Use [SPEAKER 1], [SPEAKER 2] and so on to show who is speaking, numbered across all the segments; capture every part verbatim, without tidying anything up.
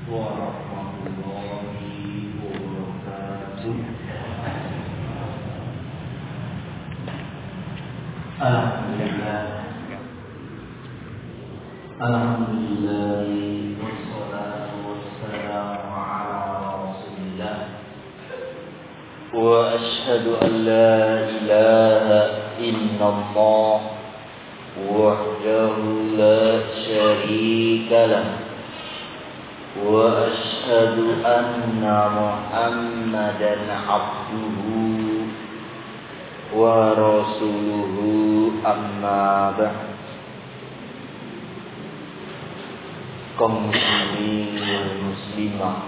[SPEAKER 1] warahmatullahi wabarakatuh. Alhamdulillah, Alhamdulillah, wassalatu wassalamu ala Rasulillah. Wa ashhadu an la ilaha illallah wahdahu la syarika lah. Wa ashhadu anna Muhammadan abduhu wa rasuluhu, amma ba'd. Kaum muslimin wal muslimah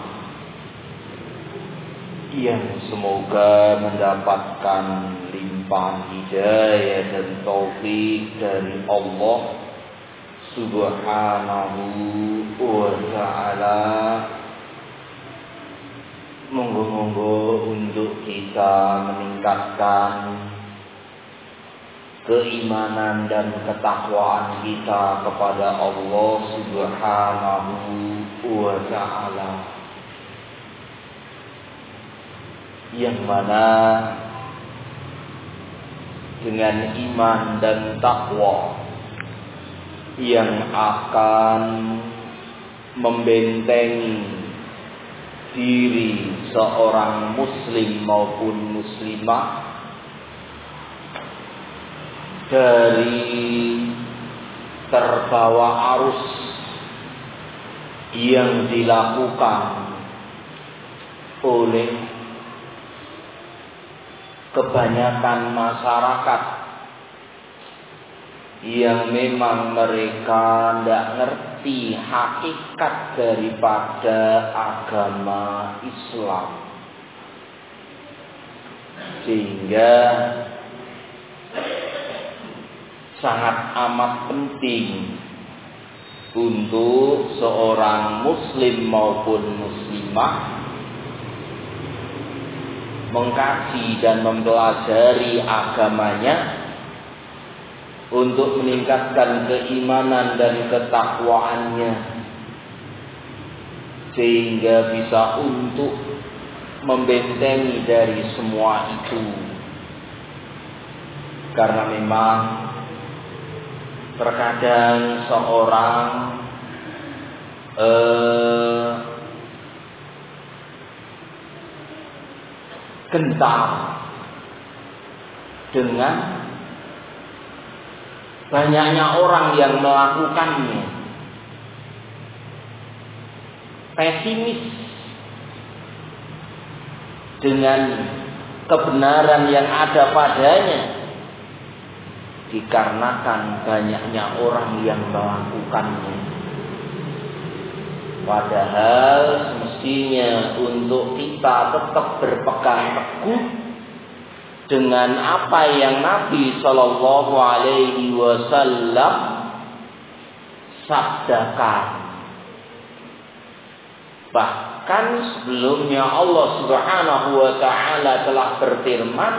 [SPEAKER 1] yang semoga mendapatkan limpahan hidayah dan taufik dari Allah Subhanahu wa ta'ala. Monggo-monggo untuk kita meningkatkan keimanan dan ketakwaan kita kepada Allah Subhanahu wa ta'ala, yang mana dengan iman dan takwa yang akan membentengi diri seorang muslim maupun muslimah dari terbawa arus yang dilakukan oleh kebanyakan masyarakat yang memang mereka tidak ngerti hakikat daripada agama Islam, sehingga sangat amat penting untuk seorang muslim maupun muslimah mengkaji dan mempelajari agamanya untuk meningkatkan keimanan dan ketakwaannya, sehingga bisa untuk membentengi dari semua itu. Karena memang terkadang seorang eh, gentar dengan banyaknya orang yang melakukannya, pesimis dengan kebenaran yang ada padanya, dikarenakan banyaknya orang yang melakukannya. Padahal semestinya untuk kita tetap berpegang teguh dengan apa yang Nabi Shallallahu Alaihi Wasallam sabdakan. Bahkan sebelumnya Allah Subhanahu Wa Taala telah berfirman,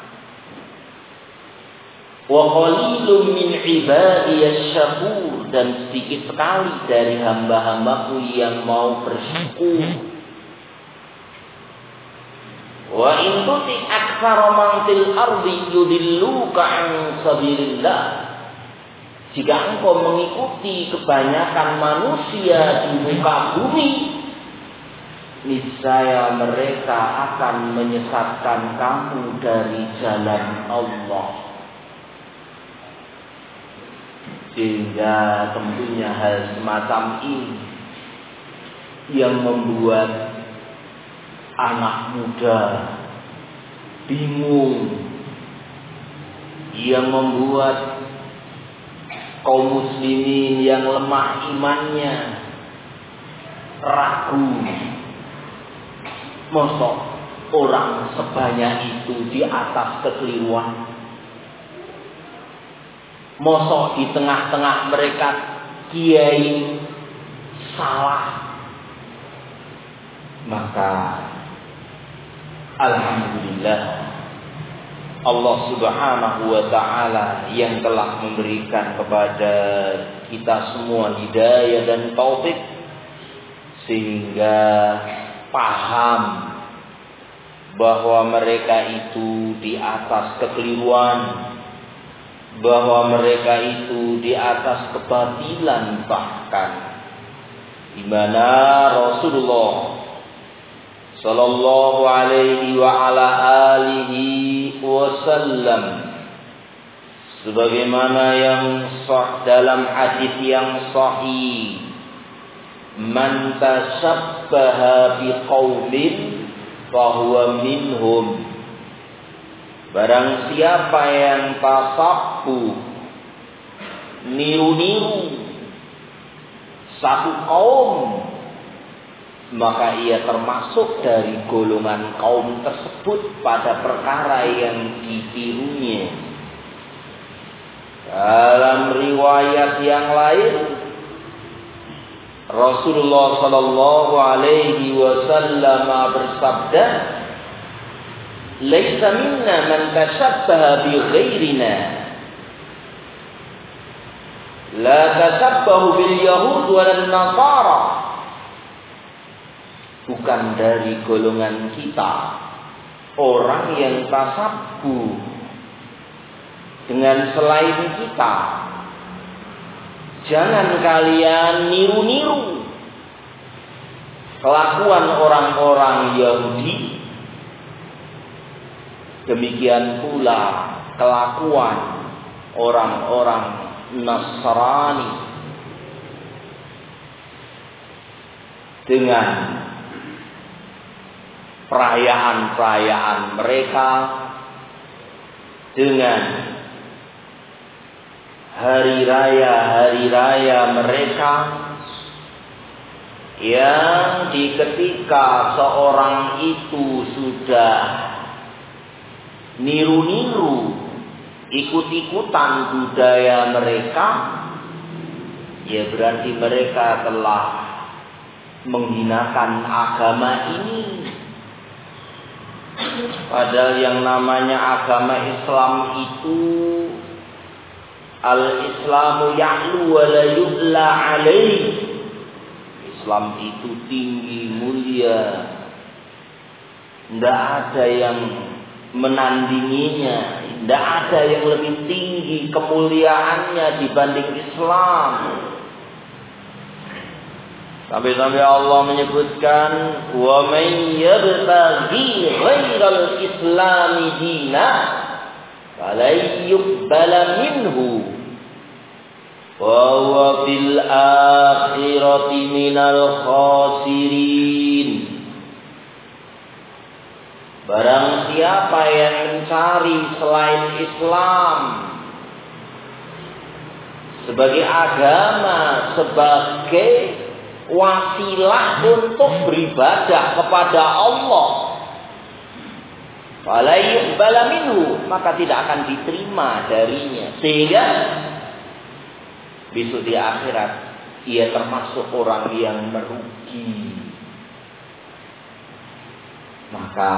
[SPEAKER 1] wa qalilun min ibadiyasy syakur, dan sedikit sekali dari hamba-hambaku yang mau bersyukur. Wa in tuti aktsara man fil ardi yudilluka an sabilillah, jika engkau mengikuti kebanyakan manusia di muka bumi, niscaya mereka akan menyesatkan kamu dari jalan Allah. Sehingga tentunya hal semacam ini yang membuat anak muda bingung, yang membuat kaum muslimin yang lemah imannya ragu. Mosok orang sebanyak itu di atas kekeliruan? Mosok di tengah-tengah mereka kiai salah? Maka alhamdulillah Allah Subhanahu wa ta'ala yang telah memberikan kepada kita semua hidayah dan taufik, sehingga paham bahwa mereka itu di atas kekeliruan, bahwa mereka itu di atas kebatilan, bahkan di mana Rasulullah sallallahu alaihi wa ala alihi wasallam sebagaimana yang sah dalam hadis yang sahih, man tashabbaha biqaumin fahuwa minhum, barang siapa yang tasabbuh, niru-niru satu kaum, maka ia termasuk dari golongan kaum tersebut pada perkara yang ditirunya. Dalam riwayat yang lain, Rasulullah sallallahu alaihi wasallam bersabda, "Laisa minna man tashabbaha bi ghairina." La tashabbahu bil yahud wal nasara. Bukan dari golongan kita orang yang tasabbuh dengan selain kita. Jangan kalian niru-niru kelakuan orang-orang Yahudi. Demikian pula kelakuan orang-orang Nasrani dengan perayaan-perayaan mereka, dengan hari raya-hari raya mereka, yang di ketika seorang itu sudah niru-niru, ikut-ikutan budaya mereka, ya berarti mereka telah menghinakan agama ini. Padahal yang namanya agama Islam itu, al-Islamu ya'lu wa la yu'la alaih. Islam itu tinggi, mulia, tidak ada yang menandinginya, tidak ada yang lebih tinggi kemuliaannya dibanding Islam. Sampai-sampai Allah menyebutkan, wa man yabtaghi ghairal islami dinan falan yuqbala minhu wa huwa fil akhirati minal khasirin. Barang siapa yang mencari selain Islam sebagai agama, sebagai wasilah untuk beribadah kepada Allah, fala yuqbala minhu, maka tidak akan diterima darinya, sehingga besok di akhirat ia termasuk orang yang merugi. Maka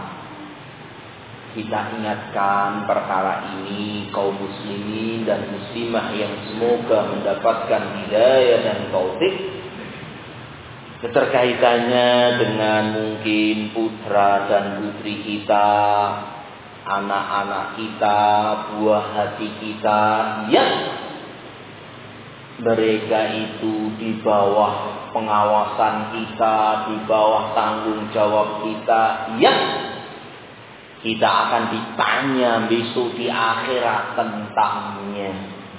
[SPEAKER 1] kita ingatkan perkara ini kaum muslimin dan muslimah yang semoga mendapatkan hidayah dan taufik, keterkaitannya dengan mungkin putra dan putri kita, anak-anak kita, buah hati kita yang mereka itu di bawah pengawasan kita, di bawah tanggung jawab kita, yang kita akan ditanya besok di akhirat tentangnya.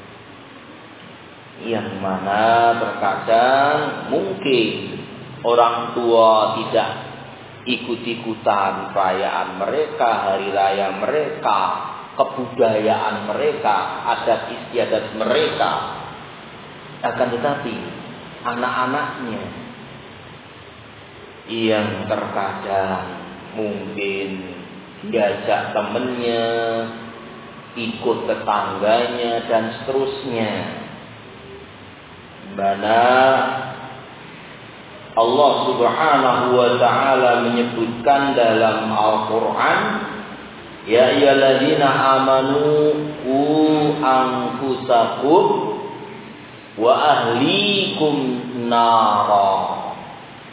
[SPEAKER 1] Yang mana terkadang mungkin orang tua tidak ikut-ikutan perayaan mereka, hari raya mereka, kebudayaan mereka, adat istiadat mereka. Akan tetapi anak-anaknya yang terkadang mungkin diajak temannya, ikut tetangganya dan seterusnya, mana Allah Subhanahu wa taala menyebutkan dalam Al-Qur'an, ya ayyuhalladzina amanu qu anfusakum wa ahlikum nara.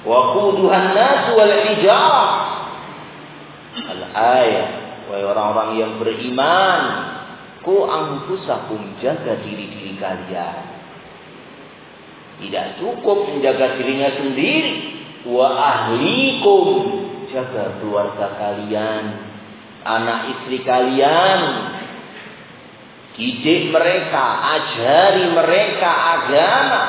[SPEAKER 1] Waquduhan nas wal hijarah. Al-ayat, wahai orang-orang yang beriman, ku anfusakum, jaga diri-diri kalian. Tidak cukup menjaga dirinya sendiri, wa ahlikum, jaga keluarga kalian, anak istri kalian. Didik mereka, ajari mereka agama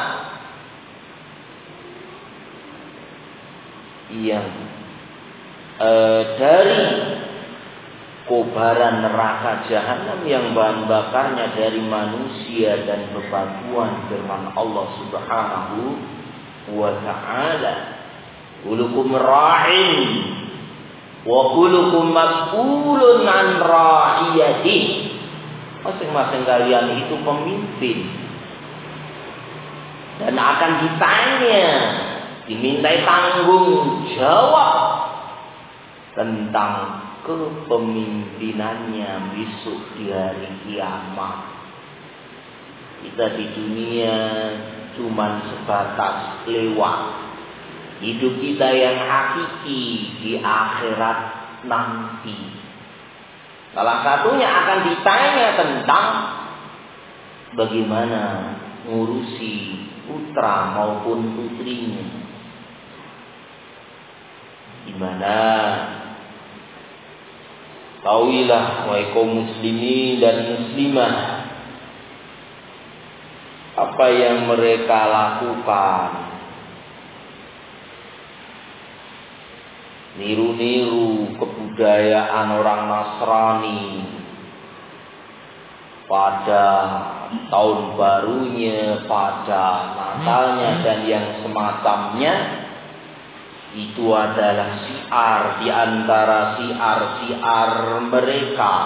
[SPEAKER 1] yang eh, dari kobaran neraka jahanam yang bahan bakarnya dari manusia dan bebatuan, firman Allah Subhanahu wa ta'ala, kulukum ra'in wa kulukum mas'ulun an ra'iyati. Masing-masing kalian itu pemimpin dan akan ditanya, dimintai tanggung jawab tentang kepemimpinannya besok di hari kiamat. Kita di dunia cuma sebatas lewat. Hidup kita yang hakiki di akhirat nanti. Salah satunya akan ditanya tentang bagaimana ngurusi putra maupun putrinya. Gimana? Tahuilah wahai kaum muslimin dan muslimah, apa yang mereka lakukan. Niru-niru kebudayaan orang Nasrani pada tahun barunya, pada Natalnya dan yang semacamnya. Itu adalah syiar di antara syiar-syiar mereka.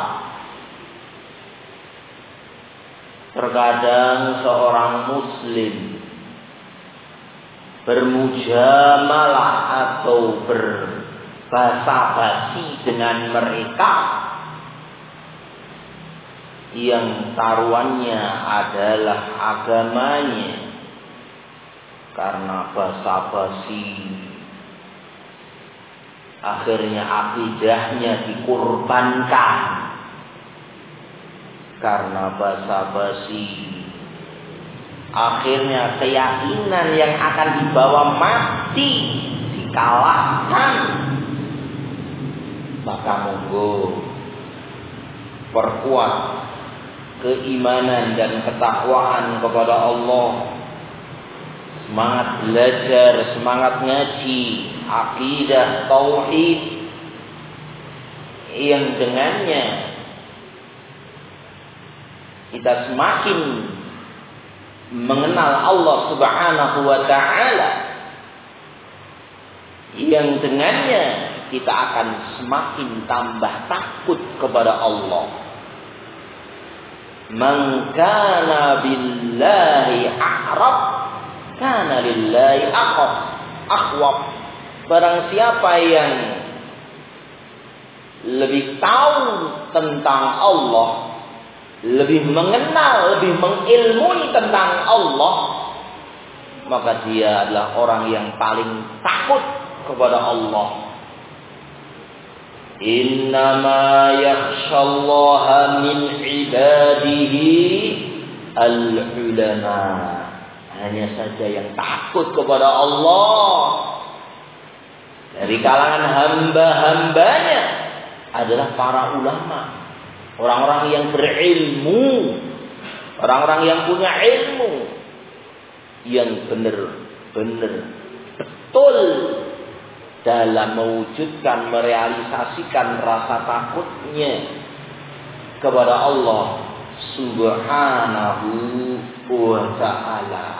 [SPEAKER 1] Terkadang seorang muslim bermujamalah atau berbasa-basi dengan mereka yang taruhannya adalah agamanya. Karena basa-basi, akhirnya akidahnya dikorbankan. Karena basa-basi, akhirnya keyakinan yang akan dibawa mati dikalahkan. Maka monggo perkuat keimanan dan ketakwaan kepada Allah. Semangat belajar, semangat ngaji, akidah, tauhid, yang dengannya kita semakin mengenal Allah Subhanahu wa ta'ala, yang dengannya kita akan semakin tambah takut kepada Allah. Man kana billahi a'rab kana lillahi aqrab akhwab. Barang siapa yang lebih tahu tentang Allah, lebih mengenal, lebih mengilmui tentang Allah, maka dia adalah orang yang paling takut kepada Allah. Innama yakhshallaha min ibadihi al-ulama. Hanya saja yang takut kepada Allah dari kalangan hamba-hambanya adalah para ulama. Orang-orang yang berilmu, orang-orang yang punya ilmu, yang benar-benar betul dalam mewujudkan, merealisasikan rasa takutnya kepada Allah Subhanahu wa ta'ala.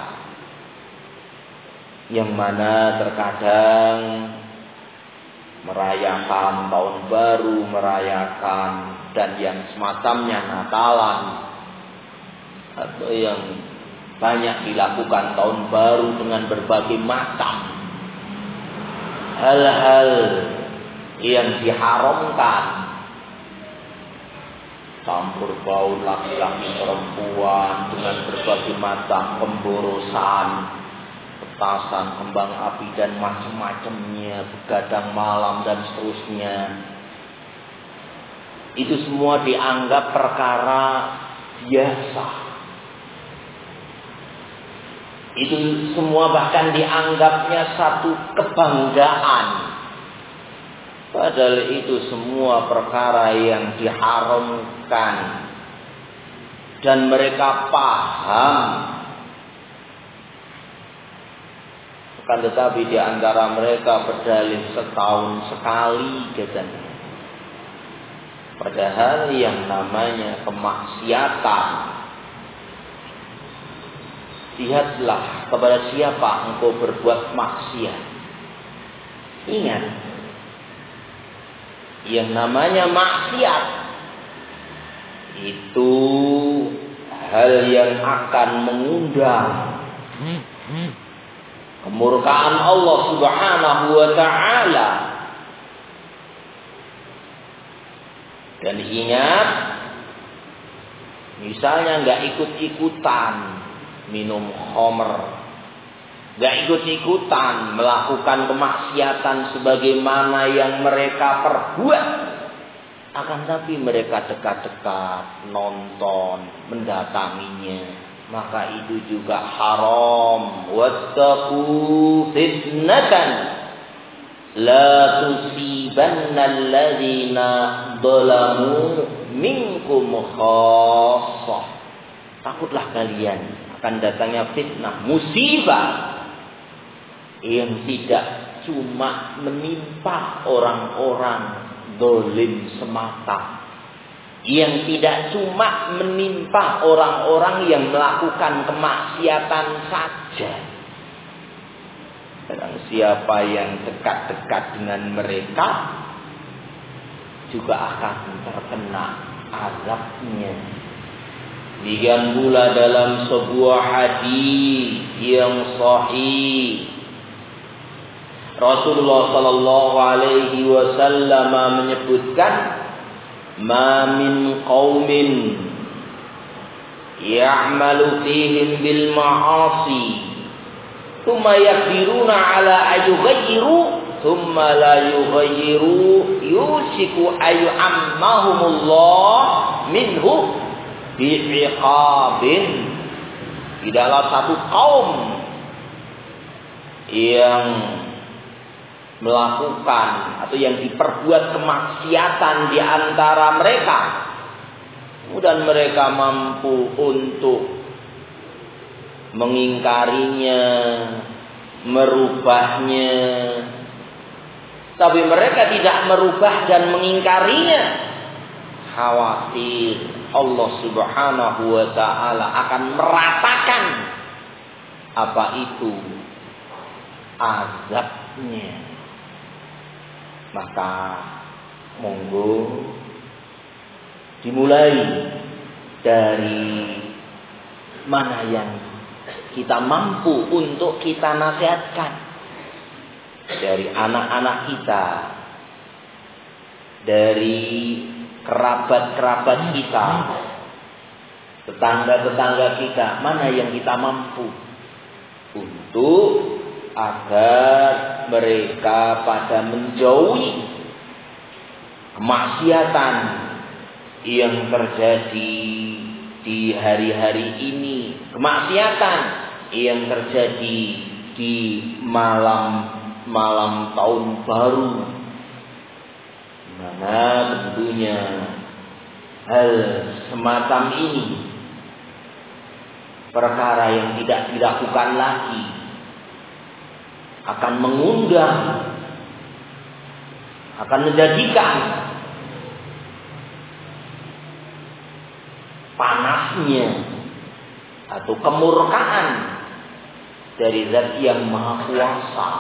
[SPEAKER 1] Yang mana terkadang merayakan tahun baru, merayakan dan yang semacamnya, Natalan, atau yang banyak dilakukan tahun baru dengan berbagai macam hal-hal yang diharamkan, campur baur laki-laki perempuan dengan berbagai macam pemborosan, petasan, kembang api dan macam-macamnya, begadang malam dan seterusnya. Itu semua dianggap perkara biasa. Itu semua bahkan dianggapnya satu kebanggaan. Padahal itu semua perkara yang diharamkan. Dan mereka paham. Akan tetapi di antara mereka berdalih setahun sekali katanya. Padahal yang namanya kemaksiatan, lihatlah kepada siapa engkau berbuat maksiat. Ingat, yang namanya maksiat itu hal yang akan mengundang kemurkaan Allah Subhanahu wa ta'ala. Dan ingat, misalnya nggak ikut-ikutan minum khamr, nggak ikut-ikutan melakukan kemaksiatan sebagaimana yang mereka perbuat, akan tapi mereka dekat-dekat nonton, mendatanginya, maka itu juga haram. Wattaqu fitnatan la tusibanna alladzina zalamu minkum khassah. Takutlah kalian akan datangnya fitnah, musibah yang tidak cuma menimpa orang-orang zalim semata, yang tidak cuma menimpa orang-orang yang melakukan kemaksiatan saja. Dan siapa yang dekat-dekat dengan mereka juga akan terkena azabnya. Demikian pula dalam sebuah hadis yang sahih, Rasulullah sallallahu alaihi wasallam menyebutkan, "Ma min qaumin ya'malu fihim bil ma'asi thumma yaqdiruna ala ayyughayyiru thumma la yughayyiru yushiku ayyu'ammahumullah minhu bi'iqabin." Tidaklah satu kaum yang melakukan atau yang diperbuat kemaksiatan di antara mereka, kemudian mereka mampu untuk mengingkarinya, merubahnya, tapi mereka tidak merubah dan mengingkarinya, khawatir Allah Subhanahu wa ta'ala akan meratakan apa itu azabnya. Maka monggo dimulai dari mana yang kita mampu untuk kita nasihatkan, dari anak-anak kita, dari kerabat-kerabat kita, tetangga-tetangga kita, mana yang kita mampu untuk agar mereka pada menjauhi kemaksiatan yang terjadi di hari-hari ini, kemaksiatan yang terjadi di malam-malam tahun baru, mana tentunya hal semacam ini perkara yang tidak dilakukan lagi akan mengundang, akan menjadikan panasnya atau kemurkaan dari Zat yang Maha Kuasa.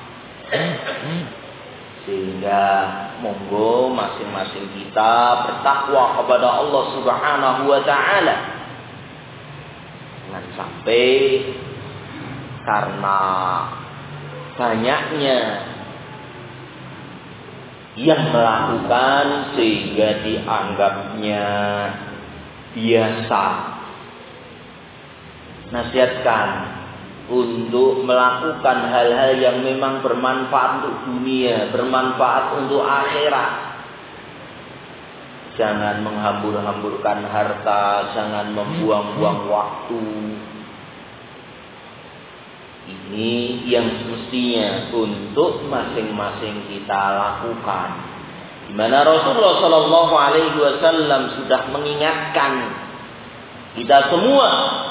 [SPEAKER 1] Sehingga monggo masing-masing kita bertakwa kepada Allah Subhanahu wa ta'ala, jangan sampai karena banyaknya yang melakukan sehingga dianggapnya biasa. Nasihatkan untuk melakukan hal-hal yang memang bermanfaat untuk dunia, bermanfaat untuk akhirat. Jangan menghambur-hamburkan harta, jangan membuang-buang waktu. Ini yang semestinya untuk masing-masing kita lakukan. Di mana Rasulullah Shallallahu Alaihi Wasallam sudah mengingatkan kita semua,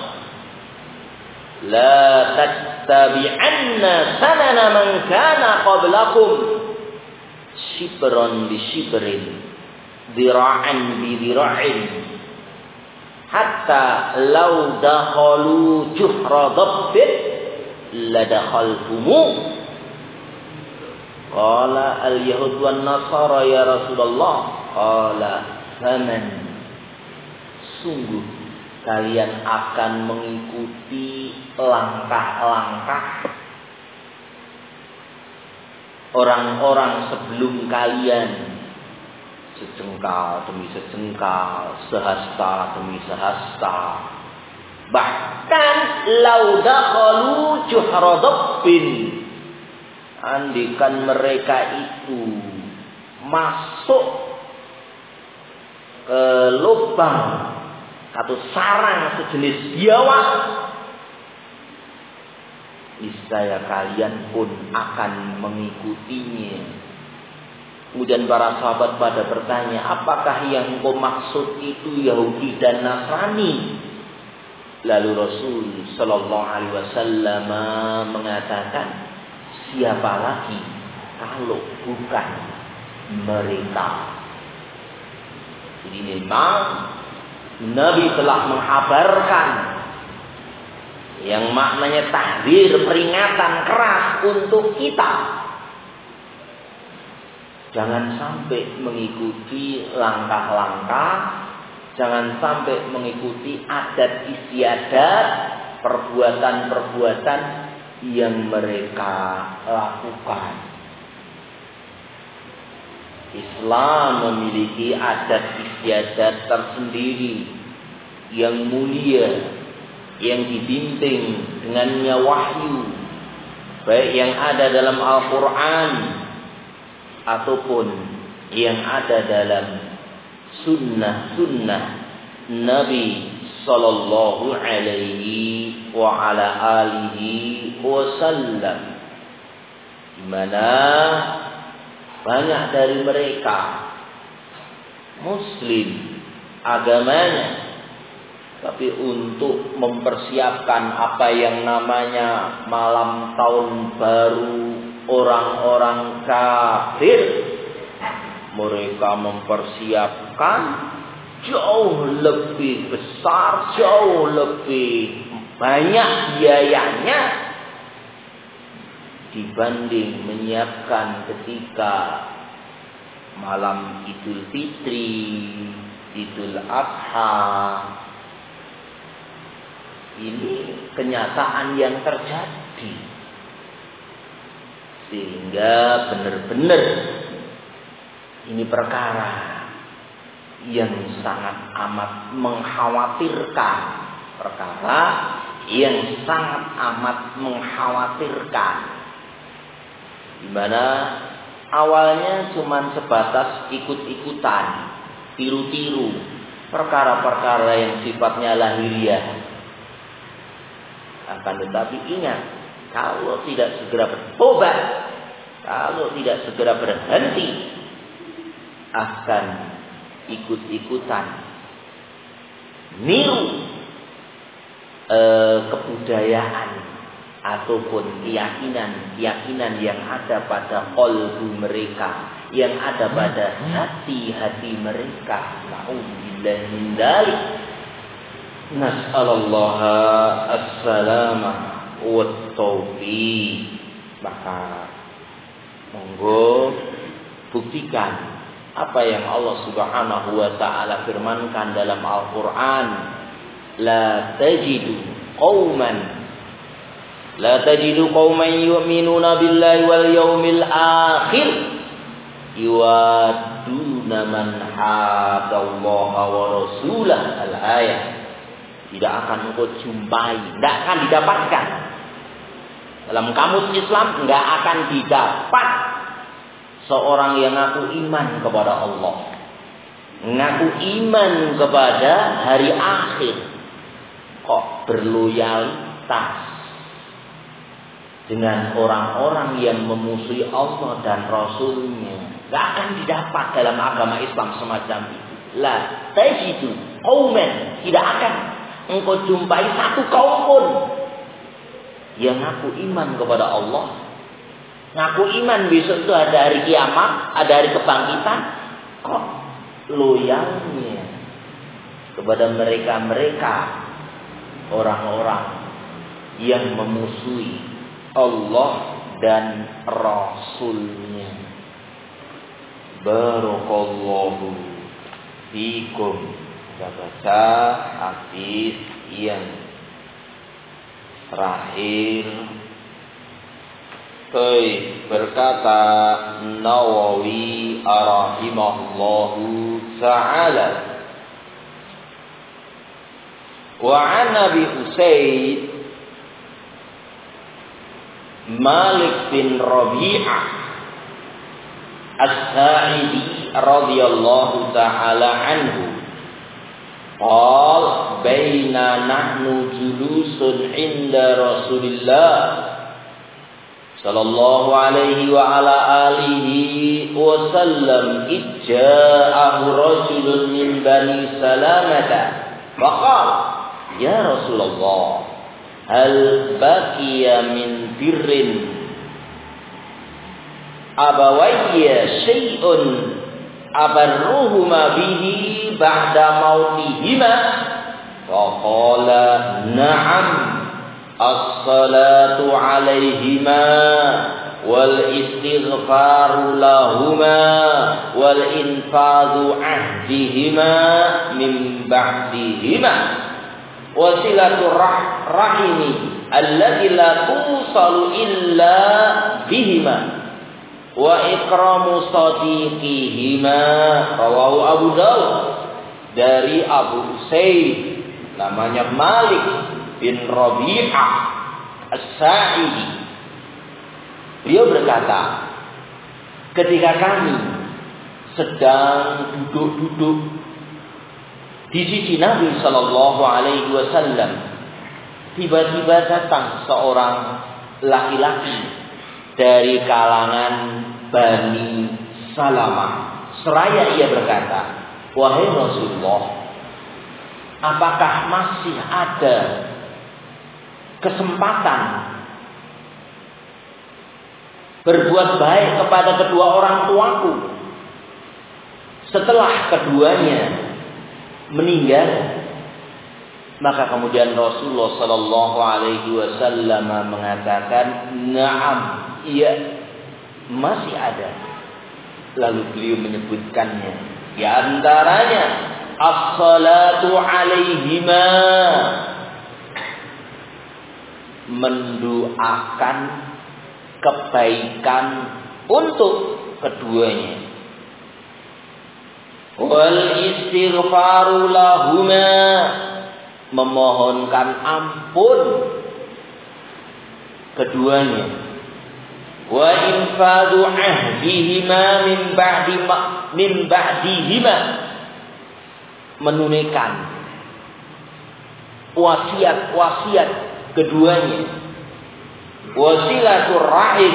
[SPEAKER 1] la tattabi'anna sanana man kana qablakum shibran bi shibrin dira'an bi dira'in hatta law dakhalu juhra dabbin la dakhaltumu. Qala al-yahud wan nasara ya Rasulullah. Qala faman, sungguh kalian akan mengikuti langkah-langkah orang-orang sebelum kalian, sejengkal demi sejengkal, sehasta demi sehasta. Bahkan lau dakhalu juhra dabbin, andikan mereka itu masuk ke lubang atau sarang sejenis biawak, niscaya kalian pun akan mengikutinya. Kemudian para sahabat pada bertanya, apakah yang kau maksud itu Yahudi dan Nasrani? Lalu Rasul Sallallahu Alaihi Wasallam mengatakan, siapa lagi kalau bukan mereka. Jadi memang Nabi telah menghabarkan yang maknanya tahdzir, peringatan keras untuk kita. Jangan sampai mengikuti langkah-langkah, jangan sampai mengikuti adat istiadat, perbuatan-perbuatan yang mereka lakukan. Islam memiliki adat istiadat tersendiri yang mulia, yang dibimbing dengannya wahyu, baik yang ada dalam Al-Quran ataupun yang ada dalam sunnah-sunnah Nabi Sallallahu Alaihi wa ala alihi wasallam, di mana banyak dari mereka Muslim agamanya, tapi untuk mempersiapkan apa yang namanya malam tahun baru orang-orang kafir, mereka mempersiapkan jauh lebih besar, jauh lebih banyak biayanya dibanding menyiapkan ketika malam Idul Fitri, Idul Adha. Ini kenyataan yang terjadi, sehingga benar-benar ini perkara yang sangat amat mengkhawatirkan, perkara yang sangat amat mengkhawatirkan. Di mana awalnya cuma sebatas ikut-ikutan, tiru-tiru, perkara-perkara yang sifatnya lahiriah. Akan tetapi ingat, kalau tidak segera bertobat, kalau tidak segera berhenti, akan ikut-ikutan niru eh, kebudayaan ataupun keyakinan-keyakinan yang ada pada qalbu mereka, yang ada pada hati-hati mereka. Na'udzubillahi min dzalik. Nas'alullah as-salamah wa taufiq. Maka monggo buktikan apa yang Allah Subhanahu wa taala firmankan dalam Al-Qur'an. La tajidu qauman La tajidu qauman yu'minuna billahi wal yawmil akhir yuwaduna man hadallaha wa rasulah. Al-ayat. Tidak akan engkau jumpai, tidak akan didapatkan Dalam kamus Islam nggak akan didapat seorang yang ngaku iman kepada Allah, ngaku iman kepada hari akhir, kok berloyalitas dengan orang-orang yang memusuhi Allah dan Rasulnya. Nggak akan didapat dalam agama Islam semacam itu. La tajidu qauman, tidak akan engkau jumpai satu kaum pun yang ngaku iman kepada Allah, ngaku iman besok itu ada hari kiamat, ada hari kebangkitan, kok loyalnya kepada mereka-mereka orang-orang yang memusuhi Allah dan Rasulnya. Barakallahu fikum. Kita baca hadis yang terakhir. Baik, berkata Nawawi rahimahullahu ta'ala, wa an Abi Usaid Malik bin Rabi'ah As-Sa'idi radhiyallahu ta'ala anhu, qal baina nahnu julusun inda Rasulillah sallallahu alaihi wa ala alihi wa sallam, ijja'ahu rajulun min bani Salamata faqala ya Rasulullah, hal baqiya min birrin abawayya syai'un abarruhuma bihi ba'da mautihima? Faqala na'am, as-salatu alaihima wal istighfaru lahuma wal infadhu ahdihima min ba'dihima wasilatu rahimi allati la tusalu illa bihima wa ikramu sadiqihima. Rawahu Abu Dawud. Dari Abu Usaid, namanya Malik bin Rabi'ah As-Sa'idi, beliau berkata, ketika kami sedang duduk-duduk di sisi Nabi Sallallahu Alaihi Wasallam, tiba-tiba datang seorang laki-laki dari kalangan Bani Salamah. Seraya ia berkata, wahai Rasulullah, apakah masih ada kesempatan berbuat baik kepada kedua orang tuaku setelah keduanya meninggal? Maka kemudian Rasulullah Sallallahu Alaihi Wasallam mengatakan, na'am, iya, masih ada. Lalu beliau menyebutkannya, di antaranya as-salatu alaihima, mendoakan kebaikan untuk keduanya, wal istighfaru lahuma, memohonkan ampun keduanya, wa infadhu ahdihima min ba'di min ba'dihima, menunaikan wasiat-wasiat keduanya, wasilaturrahim,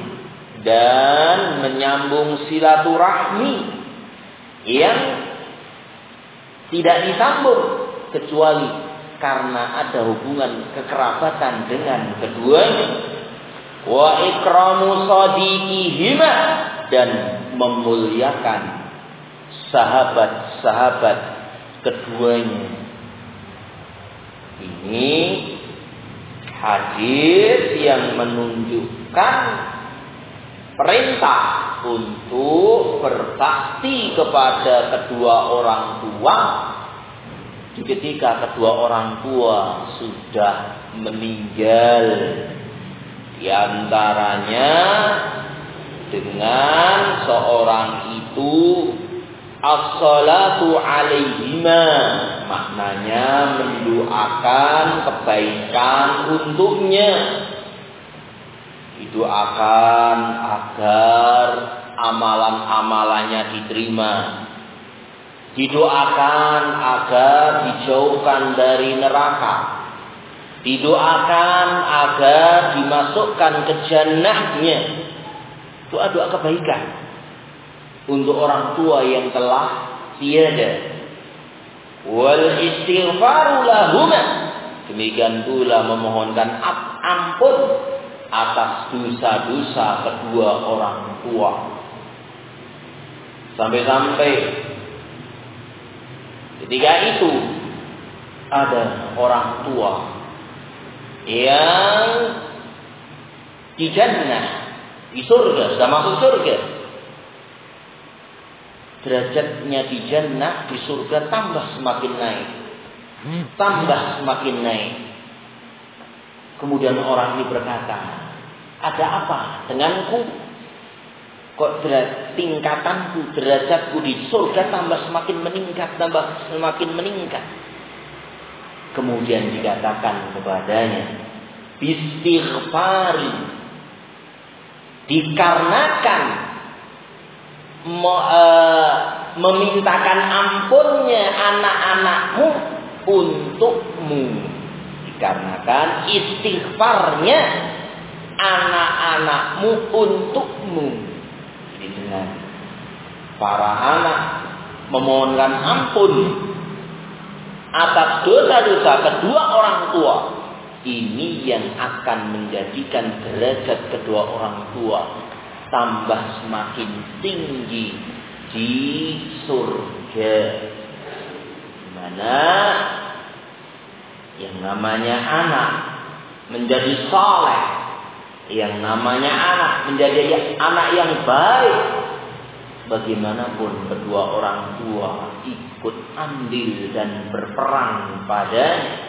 [SPEAKER 1] dan menyambung silaturahmi yang tidak disambung kecuali karena ada hubungan kekerabatan dengan keduanya, wa ikramu sadiqihima, dan memuliakan sahabat-sahabat keduanya. Ini hadis yang menunjukkan perintah untuk berbakti kepada kedua orang tua ketika kedua orang tua sudah meninggal. Di antaranya dengan seorang itu as-salatu alaihima, maknanya mendoakan kebaikan untuknya, didoakan agar amalan-amalannya diterima, didoakan agar dijauhkan dari neraka, didoakan agar dimasukkan ke jannahnya. Doa-doa kebaikan untuk orang tua yang telah tiada. Wal istighfaru lahuma, demikian pula memohonkan ampun atas dosa-dosa kedua orang tua. Sampai-sampai ketika itu ada orang tua yang di jannah, di surga, sudah masuk surga. Derajatnya di jannah, di surga tambah semakin naik, tambah semakin naik. Kemudian orang ini berkata, ada apa denganku? Kok derajat, tingkatanku, derajatku di surga tambah semakin meningkat, tambah semakin meningkat. Kemudian dikatakan kepadanya, istighfari, dikarenakan me, e, memintakan ampunnya anak-anakmu untukmu, dikarenakan istighfarnya anak-anakmu untukmu. Jadi dengan para anak memohonkan ampun atas dosa-dosa kedua orang tua, ini yang akan menjadikan derajat kedua orang tua tambah semakin tinggi di surga. Mana yang namanya anak menjadi saleh, yang namanya anak menjadi anak yang baik, bagaimanapun kedua orang tua ikut andil dan berperan padanya.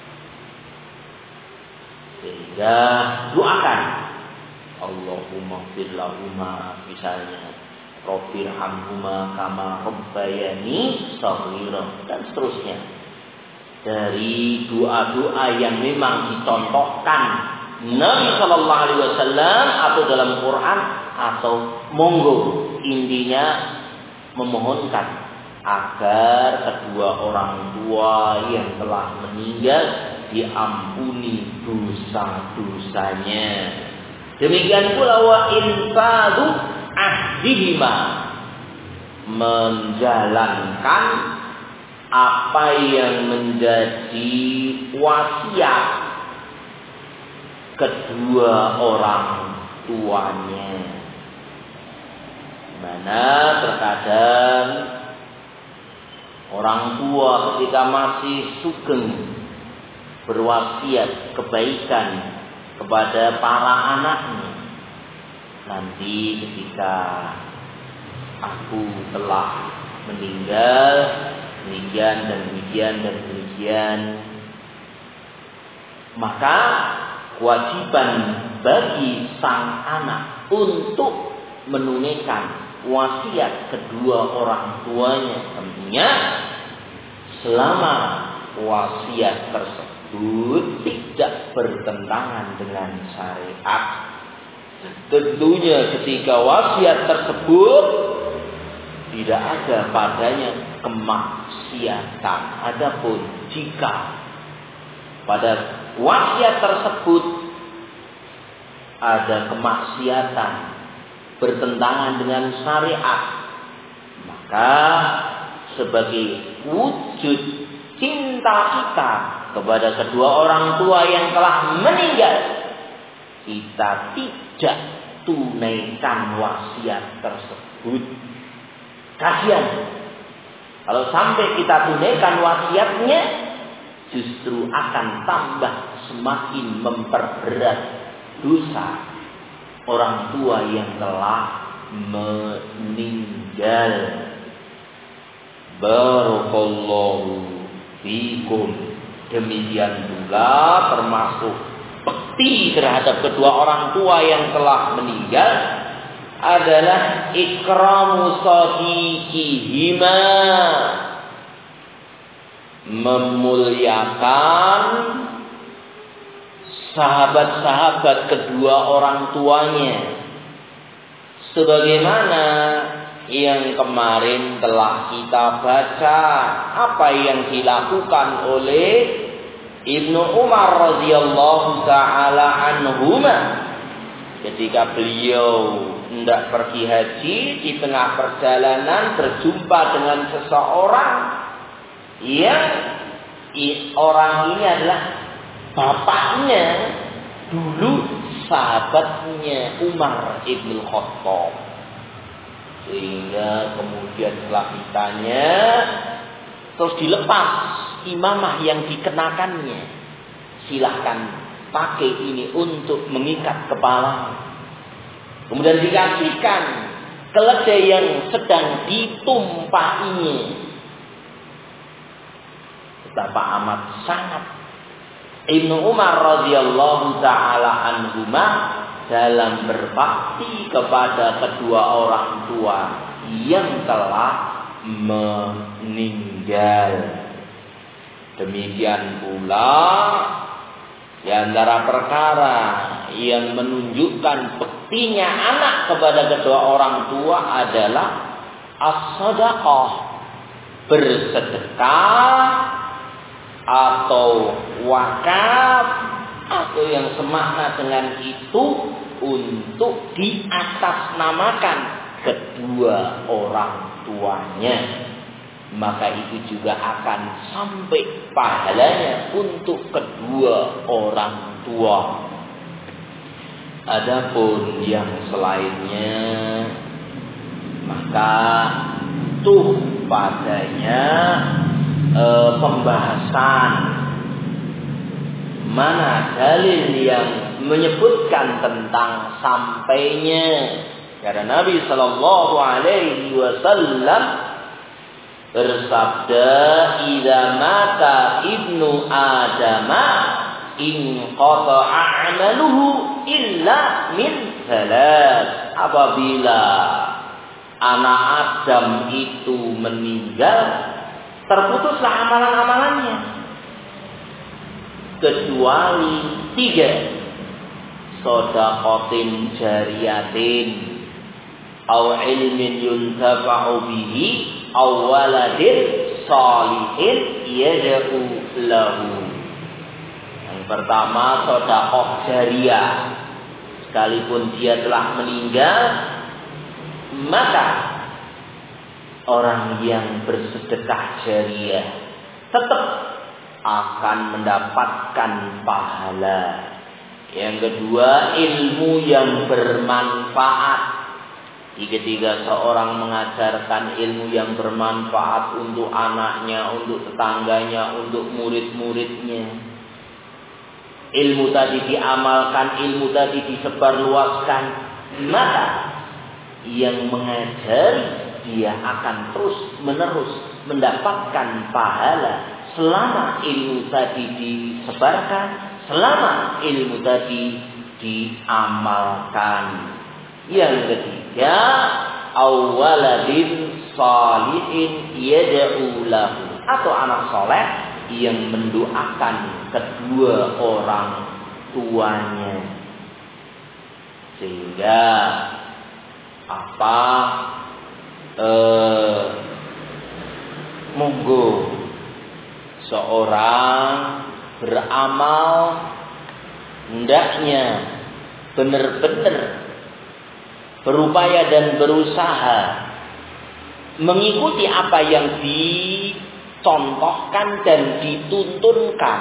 [SPEAKER 1] Sehingga doakan, Allahumma fir lahuma, misalnya Rabbirhamhuma kama rabbayani shaghira, dan seterusnya. Dari doa-doa yang memang dicontohkan Nabi Shallallahu Alaihi Wasallam atau dalam Quran, atau monggo intinya memohonkan agar kedua orang tua yang telah meninggal diampuni dosa-dosanya. Demikian pula wa infadu ahdihima, menjalankan apa yang menjadi wasiat kedua orang tuanya. Mana terkadang orang tua ketika masih sugeng berwasiat kebaikan kepada para anaknya, nanti ketika aku telah meninggal, demikian dan demikian dan demikian, maka kewajiban bagi sang anak untuk menunaikan wasiat kedua orang tuanya, tentunya selama wasiat tersebut tidak bertentangan dengan syariat. Tentunya ketika wasiat tersebut tidak ada padanya kemaksiatan. Adapun jika pada wasiat tersebut ada kemaksiatan bertentangan dengan syariat, maka sebagai wujud cinta kita kepada kedua orang tua yang telah meninggal, kita tidak tunaikan wasiat tersebut. Kasihan kalau sampai kita tunaikan wasiatnya, justru akan tambah semakin memperberat dosa orang tua yang telah meninggal. Barakallahu fikum. Demikian pula termasuk bekti terhadap kedua orang tua yang telah meninggal adalah ikramu sadiqihima, memuliakan sahabat-sahabat kedua orang tuanya, sebagaimana yang kemarin telah kita baca apa yang dilakukan oleh Ibnu Umar radhiyallahu taala anhuma ketika beliau hendak pergi haji. Di tengah perjalanan berjumpa dengan seseorang yang orang ini adalah bapaknya dulu sahabatnya Umar ibn Khattab. Sehingga kemudian setelah ditanya, terus dilepas imamah yang dikenakannya. Silahkan pakai ini untuk mengikat kepala. Kemudian dikasihkan keledai yang sedang ditumpahinya. Betapa amat sangat Ibnu Umar radhiyallahu taala anhuma dalam berbakti kepada kedua orang tua yang telah meninggal. Demikian pula di antara perkara yang menunjukkan bektinya anak kepada kedua orang tua adalah as-sadaqah, bersedekah atau wakaf atau yang semakna dengan itu untuk diatasnamakan kedua orang tuanya. Maka itu juga akan sampai pahalanya untuk kedua orang tua. Adapun yang selainnya, maka tuh padanya e, pembahasan mana dalil yang menyebutkan tentang sampainya. Karena Nabi Sallallahu Alaihi Wasallam bersabda, "Idza mata ibnu Adama in qata'a 'amaluhu illa min salas." Apabila anak Adam itu meninggal, terputuslah amalan-amalannya kecuali tiga: shadaqatin jariyatin, au ilmin yuntafa'u bihi, aw waladin shalihin yad'u lahu. Yang pertama, sedekah jariyah. Sekalipun dia telah meninggal, maka orang yang bersedekah jariyah tetap akan mendapatkan pahala. Yang kedua, ilmu yang bermanfaat. Ketika seorang mengajarkan ilmu yang bermanfaat untuk anaknya, untuk tetangganya, untuk murid-muridnya, ilmu tadi diamalkan, ilmu tadi disebarluaskan, maka yang mengajari dia akan terus menerus mendapatkan pahala selama ilmu tadi disebarkan, selama ilmu tadi diamalkan. Yang ketiga, awaladin salihin yad'u lahu, atau anak soleh yang mendoakan kedua orang tuanya. Sehingga apa eh, monggo seorang beramal hendaknya benar-benar berupaya dan berusaha mengikuti apa yang dicontohkan dan dituntunkan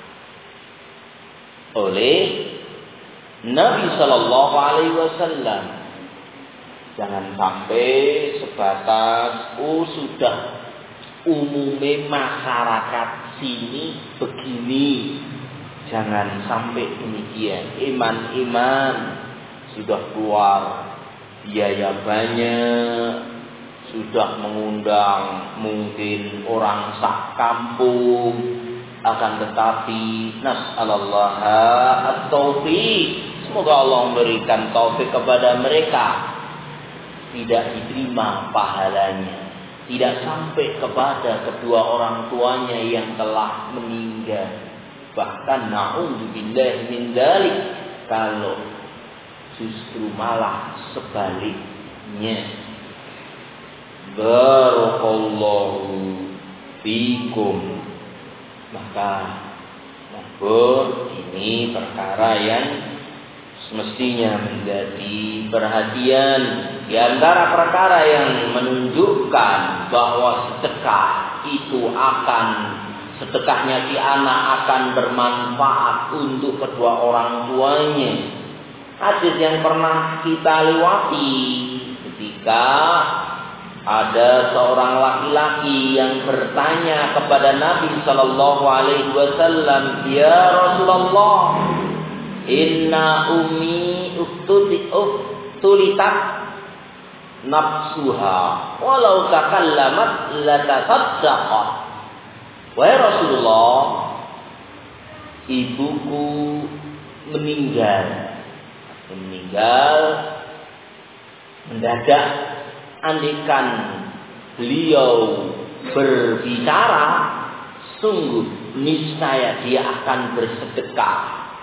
[SPEAKER 1] oleh Nabi Sallallahu Alaihi Wasallam. Jangan sampai sebatas oh sudah umumnya masyarakat sini begini. Jangan sampai demikian. Iman-iman sudah keluar biaya banyak, sudah mengundang mungkin orang sak kampung, akan tetapi nas'alallaha at-taufiq, semoga Allah memberikan taufik kepada mereka, tidak diterima pahalanya, tidak sampai kepada kedua orang tuanya yang telah meninggal. Bahkan na'udzubillahi min dzalik, kalau justru malah sebaliknya. Barakallahu fikum. Maka ini perkara yang semestinya menjadi perhatian. Di antara perkara yang menunjukkan bahwa sedekah itu akan sedekahnya si anak akan bermanfaat untuk kedua orang tuanya. Hadis yang pernah kita lewati ketika ada seorang laki-laki yang bertanya kepada Nabi Sallallahu Alaihi Wasallam, "Ya Rasulullah, inna ummi uktulitat nafsuha, walau takallamat latasaddaqat." Wahai Rasulullah, ibuku meninggal, meninggal mendadak. Andaikan beliau berbicara, sungguh niscaya dia akan bersedekah.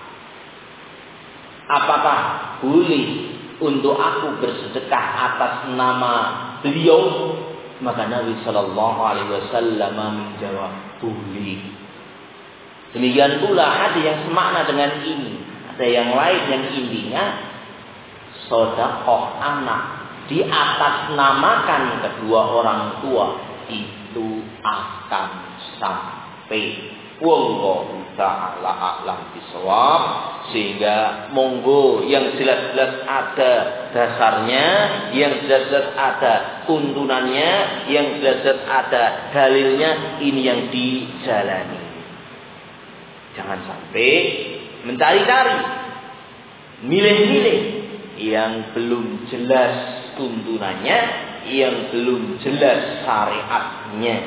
[SPEAKER 1] Apakah boleh untuk aku bersedekah atas nama beliau? Maka Nabi Shallallahu Alaihi Wasallam menjawab, boleh. Demikian pula hadis yang semakna dengan ini. Ada yang lain yang intinya sedekah anak di atas namakan kedua orang tua itu akan sampai. Wallahu ta'ala a'lam bishawab. Sehingga monggo yang jelas-jelas ada dasarnya, yang jelas-jelas ada tuntunannya, yang jelas-jelas ada dalilnya, ini yang dijalani. Jangan sampai mencari-cari, milih-milih yang belum jelas tuntunannya, yang belum jelas syariatnya.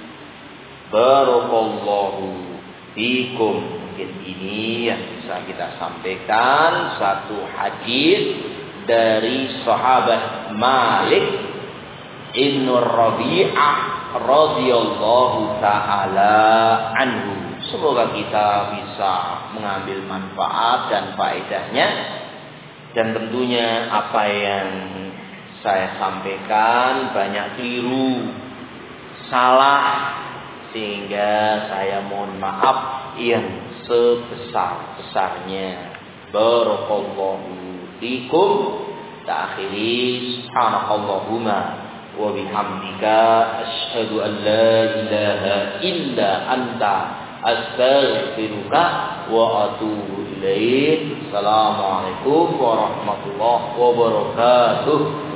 [SPEAKER 1] Barakallahu fikum. Mungkin ini yang bisa kita sampaikan, satu hadis dari sahabat Malik Ibn Rabi'ah radhiyallahu taala anhu. Semoga kita bisa mengambil manfaat dan faedahnya. Dan tentunya apa yang saya sampaikan banyak keliru, salah, sehingga saya mohon maaf yang sebesar-besarnya. Barakallahu fikum. Ta'akhiri subhanakallahumma wa bihamdika asyhadu an la ilaha illa anta astaghfiruka wa atubu ilaik. Assalamualaikum warahmatullahi wabarakatuh.